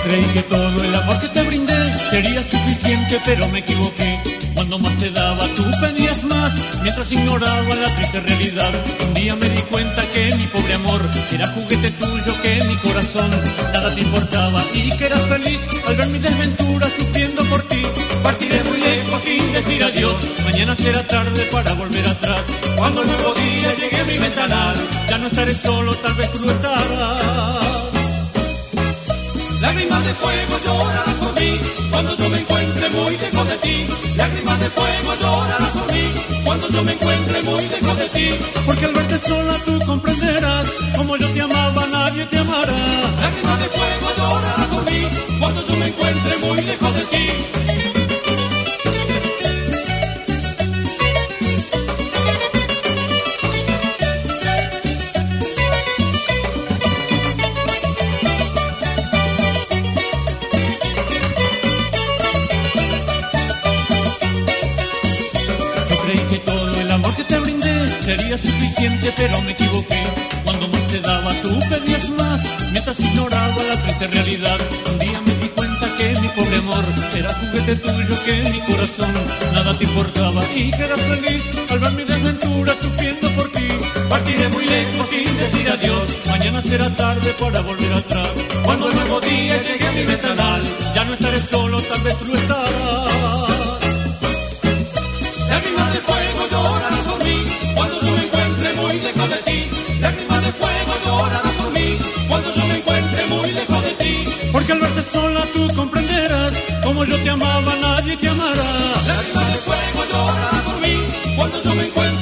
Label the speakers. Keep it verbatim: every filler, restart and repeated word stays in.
Speaker 1: Creí que todo el amor que te brindé sería suficiente, pero me equivoqué. Cuando más te daba, tú pedías más, mientras ignoraba la triste realidad. Un día me di cuenta que mi pobre amor era juguete tuyo, que en mi corazón nada te importaba y que eras feliz al ver mi desventura sufriendo por ti. Partiré muy lejos sin decir adiós, mañana será tarde para volver atrás. Cuando el nuevo día llegue a mi ventanal, ya no estaré solo, tal vez tú lo estarás.
Speaker 2: Lágrimas de fuego llorarás por mí cuando yo me encuentre muy lejos de ti. Lágrimas de fuego llorarás por mí cuando yo me encuentre muy lejos de ti.
Speaker 1: Porque al verte sola tú comprenderás, como yo te amaba nadie te amará.
Speaker 2: Lágrimas de fuego llorarás por mí cuando yo me encuentre muy lejos de ti.
Speaker 1: Sería suficiente, pero me equivoqué. Cuando más te daba, tú pedías más, mientras ignoraba la triste realidad. Un día me di cuenta que mi pobre amor era juguete tuyo, que en mi corazón nada te importaba y que eras feliz al ver mi desventura sufriendo por ti. Partiré muy lejos sin decir adiós, mañana será tarde para volver atrás. Cuando el nuevo día llegue a mi ventanal, ya no estaré solo, tal vez tú estarás.
Speaker 2: Lágrimas de fuego llorarás por mí cuando yo me encuentre muy lejos de ti. Lágrimas de fuego llorarás por mí cuando yo me encuentre muy lejos de ti.
Speaker 1: Porque al verte sola tú comprenderás, como yo te amaba nadie te amará.
Speaker 2: Lágrimas de fuego llorarás por mí cuando yo me encuentre